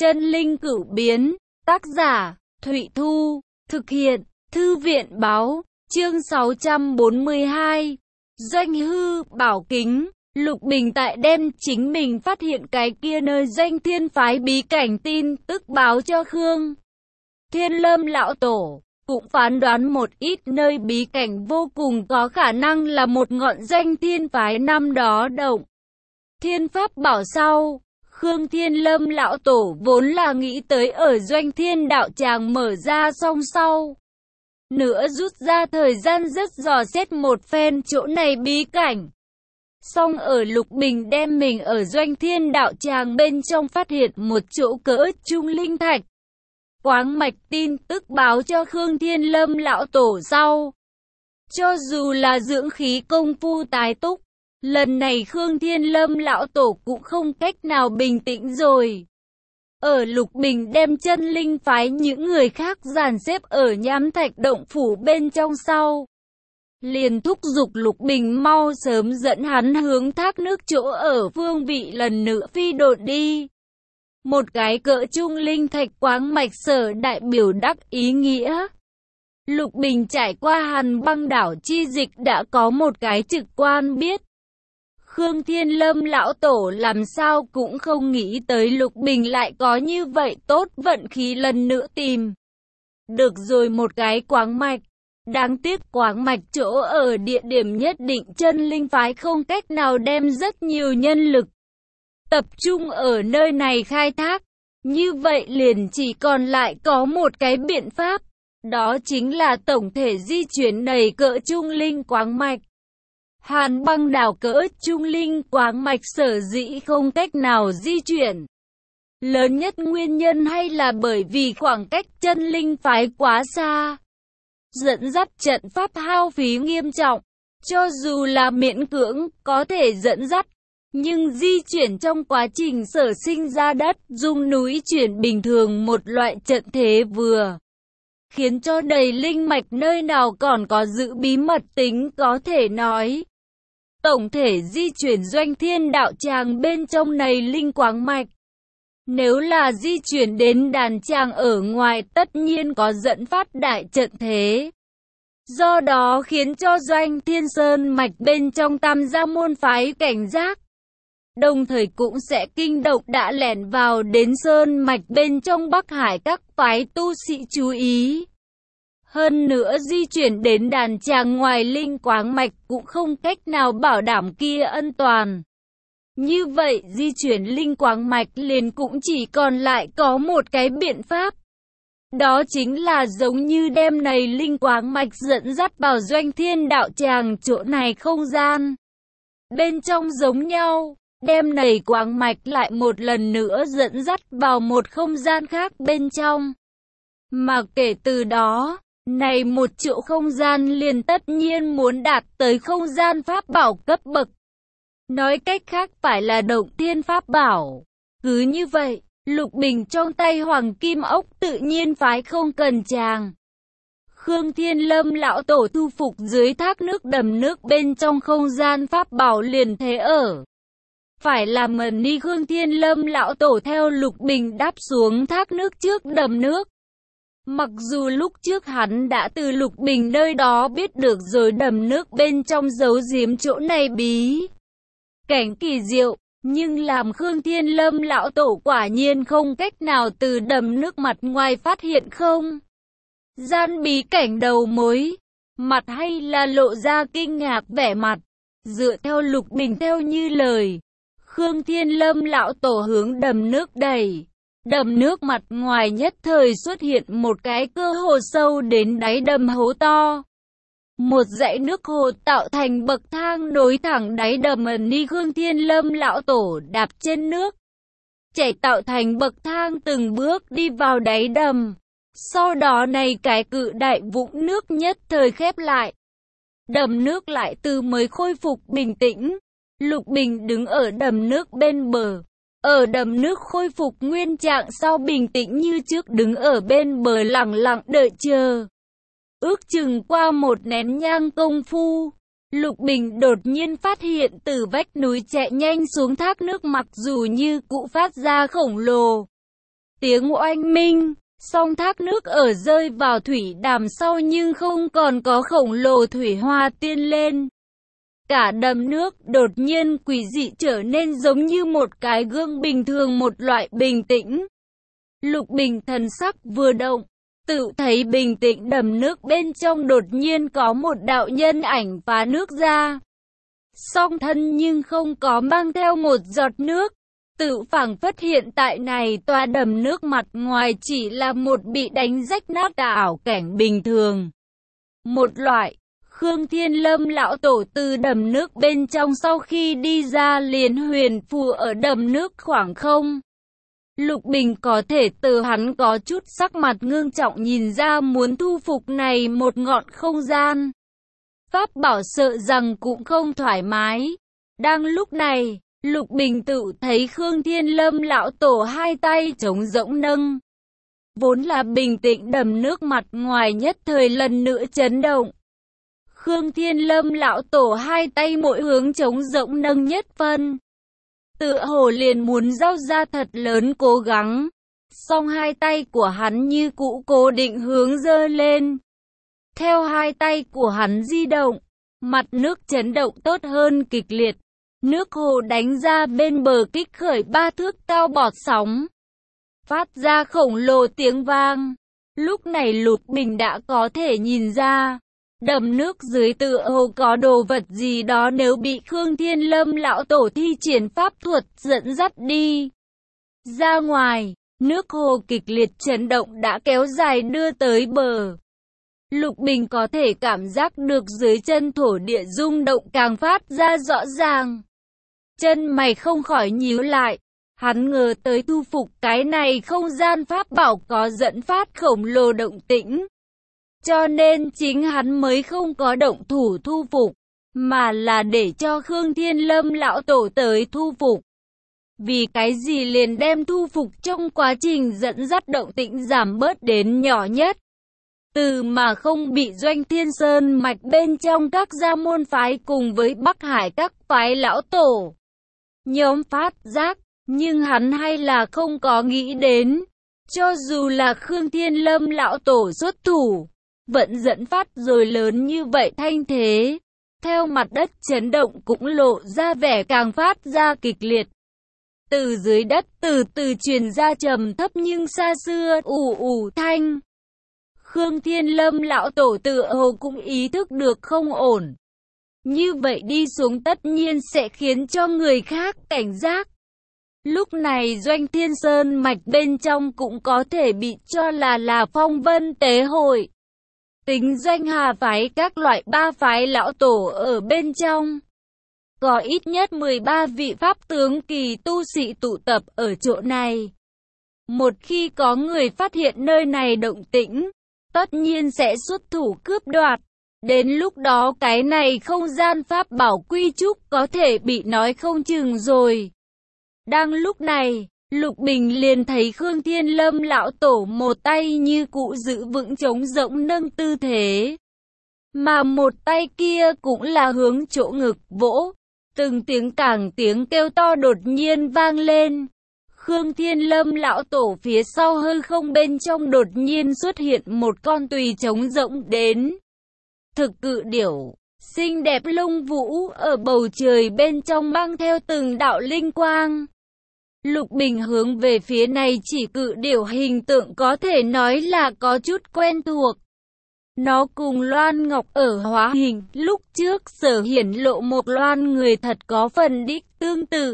Chân linh cửu biến, tác giả, Thụy Thu, thực hiện, Thư viện báo, chương 642. Doanh hư, bảo kính, Lục Bình tại đem chính mình phát hiện cái kia nơi Doanh Thiên phái bí cảnh tin tức báo cho Khương Thiên Lâm lão tổ, cũng phán đoán một ít nơi bí cảnh vô cùng có khả năng là một ngọn Doanh Thiên phái năm đó động thiên pháp bảo sau. Khương Thiên Lâm lão tổ vốn là nghĩ tới ở Doanh Thiên đạo tràng mở ra xong sau nữa rút ra thời gian rất dò xét một phen chỗ này bí cảnh. Xong ở Lục Bình đem mình ở Doanh Thiên đạo tràng bên trong phát hiện một chỗ cỡ trung linh thạch. Quáng mạch tin tức báo cho Khương Thiên Lâm lão tổ sau. Cho dù là dưỡng khí công phu tái túc, lần này Khương Thiên Lâm lão tổ cũng không cách nào bình tĩnh rồi. Ở Lục Bình đem chân linh phái những người khác dàn xếp ở nhám thạch động phủ bên trong sau. Liền thúc giục Lục Bình mau sớm dẫn hắn hướng thác nước chỗ ở phương vị lần nữa phi độn đi. Một cái cỡ trung linh thạch quáng mạch sở đại biểu đắc ý nghĩa. Lục Bình trải qua Hàn Băng đảo chi dịch đã có một cái trực quan biết. Khương Thiên Lâm lão tổ làm sao cũng không nghĩ tới Lục Bình lại có như vậy tốt vận khí lần nữa tìm được rồi một cái quáng mạch. Đáng tiếc quáng mạch chỗ ở địa điểm nhất định chân linh phái không cách nào đem rất nhiều nhân lực tập trung ở nơi này khai thác. Như vậy liền chỉ còn lại có một cái biện pháp, đó chính là tổng thể di chuyển này cỡ trung linh quáng mạch. Hàn Băng đảo cỡ trung linh quáng mạch sở dĩ không cách nào di chuyển. Lớn nhất nguyên nhân hay là bởi vì khoảng cách chân linh phái quá xa. Dẫn dắt trận pháp hao phí nghiêm trọng. Cho dù là miễn cưỡng có thể dẫn dắt, nhưng di chuyển trong quá trình sở sinh ra đất dung núi chuyển bình thường một loại trận thế vừa khiến cho đầy linh mạch nơi nào còn có giữ bí mật tính có thể nói. Tổng thể di chuyển Doanh Thiên đạo tràng bên trong này linh quáng mạch. Nếu là di chuyển đến đàn tràng ở ngoài tất nhiên có dẫn phát đại trận thế. Do đó khiến cho Doanh Thiên Sơn mạch bên trong Tam Gia môn phái cảnh giác. Đồng thời cũng sẽ kinh động đã lẻn vào đến Sơn mạch bên trong Bắc Hải các phái tu sĩ chú ý. Hơn nữa di chuyển đến đàn tràng ngoài linh quáng mạch cũng không cách nào bảo đảm kia an toàn. Như vậy di chuyển linh quáng mạch liền cũng chỉ còn lại có một cái biện pháp. Đó chính là giống như đem này linh quáng mạch dẫn dắt vào Doanh Thiên đạo tràng chỗ này không gian. Bên trong giống nhau, đem này quáng mạch lại một lần nữa dẫn dắt vào một không gian khác bên trong. Mà kể từ đó, này một chỗ không gian liền tất nhiên muốn đạt tới không gian pháp bảo cấp bậc. Nói cách khác phải là động thiên pháp bảo. Cứ như vậy, Lục Bình trong tay Hoàng Kim Ốc tự nhiên phái không cần chàng. Khương Thiên Lâm lão tổ thu phục dưới thác nước đầm nước bên trong không gian pháp bảo liền thế ở. Phải làm mần ni Khương Thiên Lâm lão tổ theo Lục Bình đáp xuống thác nước trước đầm nước. Mặc dù lúc trước hắn đã từ Lục Bình nơi đó biết được rồi đầm nước bên trong giấu giếm chỗ này bí cảnh kỳ diệu, nhưng làm Khương Thiên Lâm lão tổ quả nhiên không cách nào từ đầm nước mặt ngoài phát hiện không gian bí cảnh đầu mối, mặt hay là lộ ra kinh ngạc vẻ mặt. Dựa theo Lục Bình theo như lời, Khương Thiên Lâm lão tổ hướng đầm nước đẩy. Đầm nước mặt ngoài nhất thời xuất hiện một cái cơ hồ sâu đến đáy đầm hố to. Một dãy nước hồ tạo thành bậc thang nối thẳng đáy đầm ni Khương Thiên Lâm lão tổ đạp trên nước. Chảy tạo thành bậc thang từng bước đi vào đáy đầm. Sau đó này cái cự đại vũng nước nhất thời khép lại. Đầm nước lại từ mới khôi phục bình tĩnh. Lục Bình đứng ở đầm nước bên bờ. Ở đầm nước khôi phục nguyên trạng sau bình tĩnh như trước đứng ở bên bờ lặng lặng đợi chờ. Ước chừng qua một nén nhang công phu, Lục Bình đột nhiên phát hiện từ vách núi chạy nhanh xuống thác nước mặc dù như cũ phát ra khổng lồ tiếng oanh minh, song thác nước ở rơi vào thủy đàm sau nhưng không còn có khổng lồ thủy hoa tiên lên. Cả đầm nước đột nhiên quỷ dị trở nên giống như một cái gương bình thường, một loại bình tĩnh. Lục Bình thần sắc vừa động, tự thấy bình tĩnh đầm nước bên trong đột nhiên có một đạo nhân ảnh phá nước ra. Song thân nhưng không có mang theo một giọt nước, tự phảng phất hiện tại này tòa đầm nước mặt ngoài chỉ là một bị đánh rách nát ảo cảnh bình thường. Một loại, Khương Thiên Lâm lão tổ từ đầm nước bên trong sau khi đi ra liền huyền phù ở đầm nước khoảng không. Lục Bình có thể từ hắn có chút sắc mặt ngưng trọng nhìn ra muốn thu phục này một ngọn không gian. Pháp bảo sợ rằng cũng không thoải mái. Đang lúc này, Lục Bình tự thấy Khương Thiên Lâm lão tổ hai tay trống rỗng nâng. Vốn là bình tĩnh đầm nước mặt ngoài nhất thời lần nữa chấn động. Khương Thiên Lâm lão tổ hai tay mỗi hướng trống rỗng nâng nhất phân. Tựa hồ liền muốn giao ra thật lớn cố gắng. Song hai tay của hắn như cũ cố định hướng giơ lên. Theo hai tay của hắn di động, mặt nước chấn động tốt hơn kịch liệt. Nước hồ đánh ra bên bờ kích khởi 3 thước cao bọt sóng. Phát ra khổng lồ tiếng vang. Lúc này Lục Bình đã có thể nhìn ra. Đầm nước dưới tựa hồ có đồ vật gì đó nếu bị Khương Thiên Lâm lão tổ thi triển pháp thuật dẫn dắt đi ra ngoài, nước hồ kịch liệt chấn động đã kéo dài đưa tới bờ. Lục Bình có thể cảm giác được dưới chân thổ địa rung động càng phát ra rõ ràng. Chân mày không khỏi nhíu lại, hắn ngờ tới thu phục cái này không gian pháp bảo có dẫn phát khổng lồ động tĩnh. Cho nên chính hắn mới không có động thủ thu phục, mà là để cho Khương Thiên Lâm lão tổ tới thu phục. Vì cái gì liền đem thu phục trong quá trình dẫn dắt động tĩnh giảm bớt đến nhỏ nhất. Từ mà không bị Doanh Thiên Sơn mạch bên trong các gia môn phái cùng với Bắc Hải các phái lão tổ nhóm phát giác, nhưng hắn hay là không có nghĩ đến. Cho dù là Khương Thiên Lâm lão tổ xuất thủ, vẫn dẫn phát rồi lớn như vậy thanh thế. Theo mặt đất chấn động cũng lộ ra vẻ càng phát ra kịch liệt. Từ dưới đất từ từ truyền ra trầm thấp nhưng xa xưa ù ù thanh. Khương Thiên Lâm lão tổ tựa hồ cũng ý thức được không ổn. Như vậy đi xuống tất nhiên sẽ khiến cho người khác cảnh giác. Lúc này Doanh Thiên Sơn mạch bên trong cũng có thể bị cho là phong vân tế hội. Tính Doanh Hà phái các loại 3 phái lão tổ ở bên trong. Có ít nhất 13 vị pháp tướng kỳ tu sĩ tụ tập ở chỗ này. Một khi có người phát hiện nơi này động tĩnh, tất nhiên sẽ xuất thủ cướp đoạt. Đến lúc đó cái này không gian pháp bảo quy trúc có thể bị nói không chừng rồi. Đang lúc này, Lục Bình liền thấy Khương Thiên Lâm lão tổ một tay như cũ giữ vững trống rỗng nâng tư thế. Mà một tay kia cũng là hướng chỗ ngực vỗ. Từng tiếng càng tiếng kêu to đột nhiên vang lên. Khương Thiên Lâm lão tổ phía sau hư không bên trong đột nhiên xuất hiện một con tùy trống rỗng đến. Thực cự điểu, xinh đẹp lông vũ ở bầu trời bên trong mang theo từng đạo linh quang. Lục Bình hướng về phía này chỉ cự điểu hình tượng có thể nói là có chút quen thuộc. Nó cùng Loan Ngọc ở hóa hình lúc trước sở hiển lộ một loan người thật có phần đích tương tự.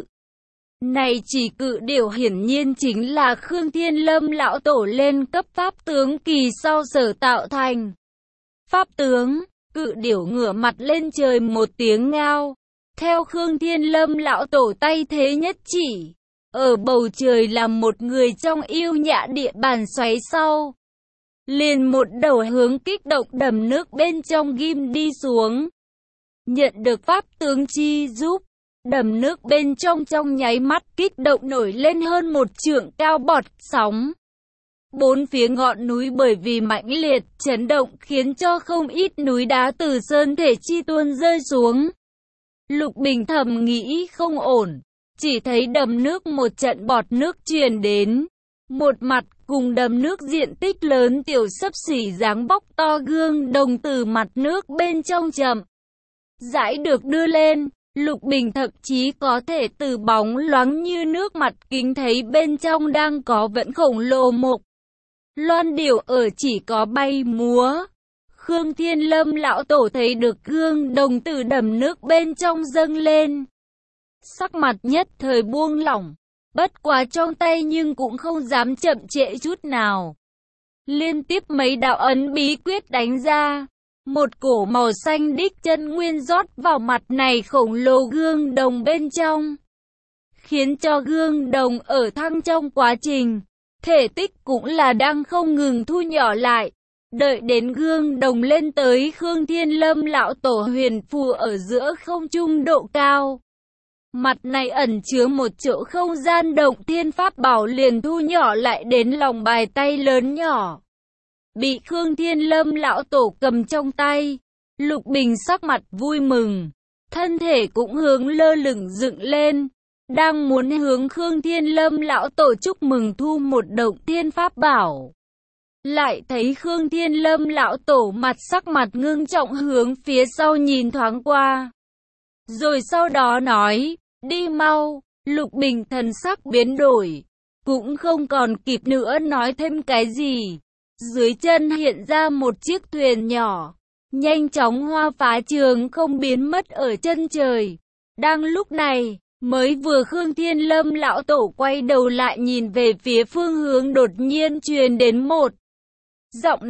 Này chỉ cự điểu hiển nhiên chính là Khương Thiên Lâm lão tổ lên cấp pháp tướng kỳ sau sở tạo thành. Pháp tướng, cự điểu ngửa mặt lên trời một tiếng ngao. Theo Khương Thiên Lâm lão tổ tay thế nhất chỉ. Ở bầu trời là một người trong yêu nhã địa bàn xoáy sau. Liền một đầu hướng kích động đầm nước bên trong ghim đi xuống. Nhận được pháp tướng chi giúp, đầm nước bên trong nháy mắt kích động nổi lên hơn 1 trượng cao bọt sóng. Bốn phía ngọn núi bởi vì mãnh liệt chấn động khiến cho không ít núi đá từ sơn thể chi tuôn rơi xuống. Lục Bình thầm nghĩ không ổn, chỉ thấy đầm nước một trận bọt nước truyền đến. Một mặt cùng đầm nước diện tích lớn tiểu xấp xỉ dáng bóc to gương đồng từ mặt nước bên trong chậm rãi được đưa lên. Lục Bình thậm chí có thể từ bóng loáng như nước mặt kính thấy bên trong đang có vẫn khổng lồ một loan điểu ở chỉ có bay múa. Khương Thiên Lâm lão tổ thấy được gương đồng từ đầm nước bên trong dâng lên. Sắc mặt nhất thời buông lỏng, bất quá trong tay nhưng cũng không dám chậm trễ chút nào. Liên tiếp mấy đạo ấn bí quyết đánh ra. Một cổ màu xanh đích chân nguyên rót vào mặt này khổng lồ gương đồng bên trong. Khiến cho gương đồng ở thăng trong quá trình. Thể tích cũng là đang không ngừng thu nhỏ lại. Đợi đến gương đồng lên tới Khương Thiên Lâm lão tổ huyền phù ở giữa không trung độ cao. Mặt này ẩn chứa một chỗ không gian động thiên pháp bảo liền thu nhỏ lại đến lòng bàn tay lớn nhỏ. Bị Khương Thiên Lâm lão tổ cầm trong tay, Lục Bình sắc mặt vui mừng, thân thể cũng hướng lơ lửng dựng lên, đang muốn hướng Khương Thiên Lâm lão tổ chúc mừng thu một động thiên pháp bảo. Lại thấy Khương Thiên Lâm lão tổ sắc mặt ngưng trọng hướng phía sau nhìn thoáng qua. Rồi sau đó nói, đi mau. Lục Bình thần sắc biến đổi, cũng không còn kịp nữa nói thêm cái gì. Dưới chân hiện ra một chiếc thuyền nhỏ, nhanh chóng hoa phá trường không biến mất ở chân trời. Đang lúc này, mới vừa Khương Thiên Lâm lão tổ quay đầu lại nhìn về phía phương hướng đột nhiên truyền đến một giọng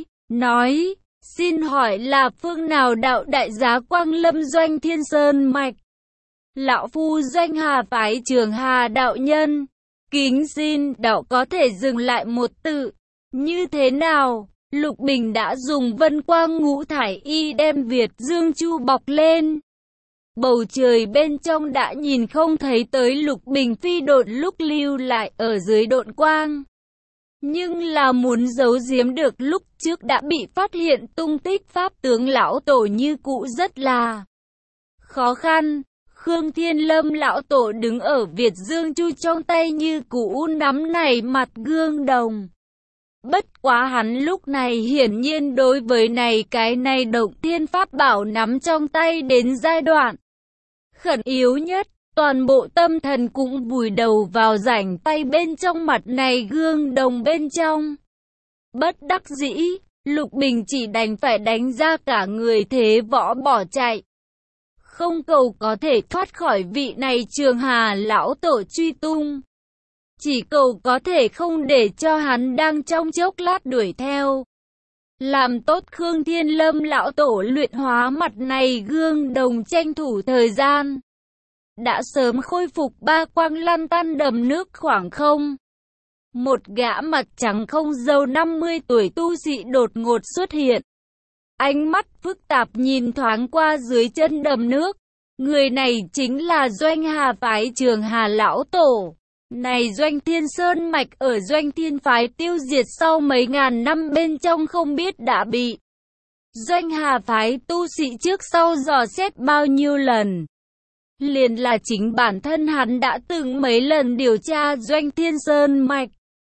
nói, xin hỏi là phương nào đạo đại giá Quang Lâm Doanh Thiên Sơn Mạch? Lão phu Doanh Hà phái Trường Hà đạo nhân, kính xin đạo có thể dừng lại một tự. Như thế nào? Lục Bình đã dùng vân quang ngũ thải y đem Việt Dương Chu bọc lên. Bầu trời bên trong đã nhìn không thấy tới Lục Bình phi độn lúc lưu lại ở dưới độn quang. Nhưng là muốn giấu giếm được lúc trước đã bị phát hiện tung tích pháp tướng lão tổ như cũ rất là khó khăn. Khương Thiên Lâm lão tổ đứng ở Việt Dương Chu trong tay như cũ nắm này mặt gương đồng. Bất quá hắn lúc này hiển nhiên đối với cái này động thiên pháp bảo nắm trong tay đến giai đoạn khẩn yếu nhất, toàn bộ tâm thần cũng vùi đầu vào rảnh tay bên trong mặt này gương đồng bên trong. Bất đắc dĩ, Lục Bình chỉ đành phải đánh ra cả người thế võ bỏ chạy. Không cầu có thể thoát khỏi vị này Trường Hà lão tổ truy tung. Chỉ cầu có thể không để cho hắn đang trong chốc lát đuổi theo. Làm tốt Khương Thiên Lâm lão tổ luyện hóa mặt này gương đồng tranh thủ thời gian. Đã sớm khôi phục ba quang lăn tăn đầm nước khoảng không. Một gã mặt trắng không râu 50 tuổi tu sĩ đột ngột xuất hiện. Ánh mắt phức tạp nhìn thoáng qua dưới chân đầm nước. Người này chính là Doanh Hà phái Trường Hà lão tổ. Này Doanh Thiên Sơn Mạch ở Doanh Thiên phái tiêu diệt sau mấy ngàn năm bên trong không biết đã bị Doanh Hà phái tu sĩ trước sau dò xét bao nhiêu lần. Liền là chính bản thân hắn đã từng mấy lần điều tra Doanh Thiên Sơn Mạch.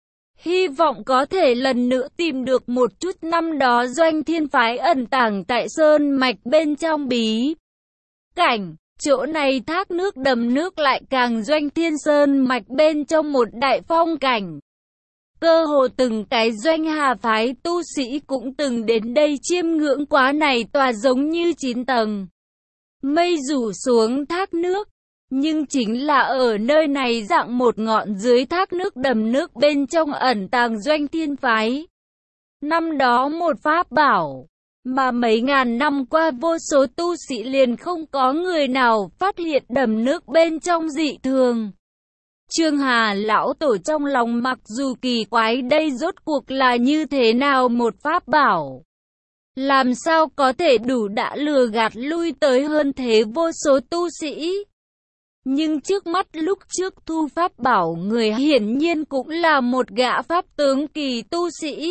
Hy vọng có thể lần nữa tìm được một chút năm đó Doanh Thiên phái ẩn tàng tại Sơn Mạch bên trong bí cảnh. Chỗ này thác nước đầm nước lại càng Doanh Thiên Sơn Mạch bên trong một đại phong cảnh. Cơ hồ từng cái Doanh Hà phái tu sĩ cũng từng đến đây chiêm ngưỡng quá này tòa giống như 9 tầng mây rủ xuống thác nước. Nhưng chính là ở nơi này dạng một ngọn dưới thác nước đầm nước bên trong ẩn tàng Doanh Thiên phái. Năm đó một pháp bảo, mà mấy ngàn năm qua vô số tu sĩ liền không có người nào phát hiện đầm nước bên trong dị thường. Trường Hà lão tổ trong lòng mặc dù kỳ quái đây rốt cuộc là như thế nào một pháp bảo. Làm sao có thể đủ đã lừa gạt lui tới hơn thế vô số tu sĩ. Nhưng trước mắt lúc trước thu pháp bảo người hiển nhiên cũng là một gã pháp tướng kỳ tu sĩ.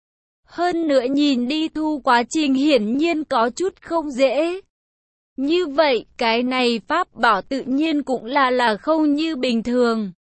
Hơn nữa nhìn đi thu quá trình hiển nhiên có chút không dễ. Như vậy cái này pháp bảo tự nhiên cũng là không như bình thường.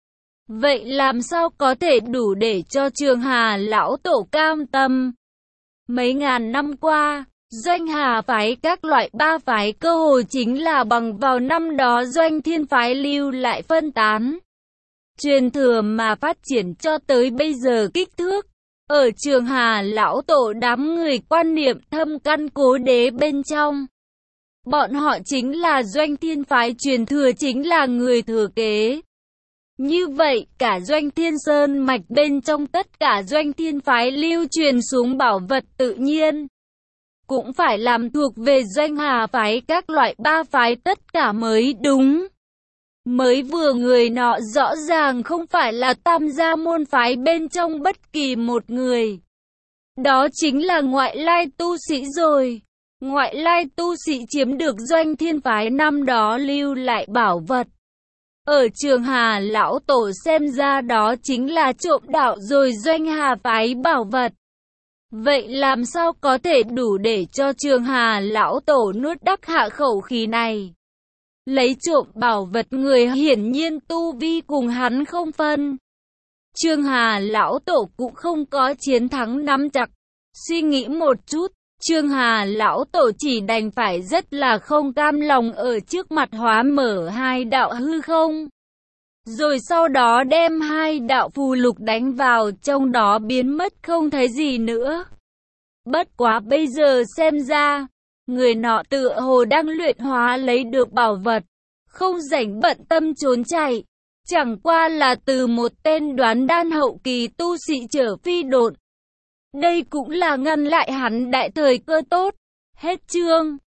Vậy làm sao có thể đủ để cho Trường Hà lão tổ cam tâm? Mấy ngàn năm qua, Doanh Hà phái các loại ba phái cơ hồ chính là bằng vào năm đó Doanh Thiên phái lưu lại phân tán, truyền thừa mà phát triển cho tới bây giờ kích thước. Ở Trường Hà lão tổ đám người quan niệm thâm căn cố đế bên trong. Bọn họ chính là Doanh Thiên phái truyền thừa, chính là người thừa kế. Như vậy, cả Doanh Thiên Sơn mạch bên trong tất cả Doanh Thiên phái lưu truyền xuống bảo vật tự nhiên cũng phải làm thuộc về Doanh Hà phái các loại ba phái tất cả mới đúng. Mới vừa người nọ rõ ràng không phải là Tam gia môn phái bên trong bất kỳ một người. Đó chính là ngoại lai tu sĩ rồi. Ngoại lai tu sĩ chiếm được Doanh Thiên phái năm đó lưu lại bảo vật. Ở Trường Hà lão tổ xem ra đó chính là trộm đạo rồi Doanh Hà phái bảo vật. Vậy làm sao có thể đủ để cho Trường Hà lão tổ nuốt đắc hạ khẩu khí này? Lấy trộm bảo vật người hiển nhiên tu vi cùng hắn không phân. Trường Hà lão tổ cũng không có chiến thắng nắm chắc. Suy nghĩ một chút, Trường Hà lão tổ chỉ đành phải rất là không cam lòng ở trước mặt hóa mở hai đạo hư không. Rồi sau đó đem hai đạo phù lục đánh vào trong đó biến mất không thấy gì nữa. Bất quá bây giờ xem ra, người nọ tựa hồ đang luyện hóa lấy được bảo vật, không rảnh bận tâm trốn chạy. Chẳng qua là từ một tên đoán đan hậu kỳ tu sĩ trở phi độn. Đây cũng là ngăn lại hắn đại thời cơ tốt. Hết chương.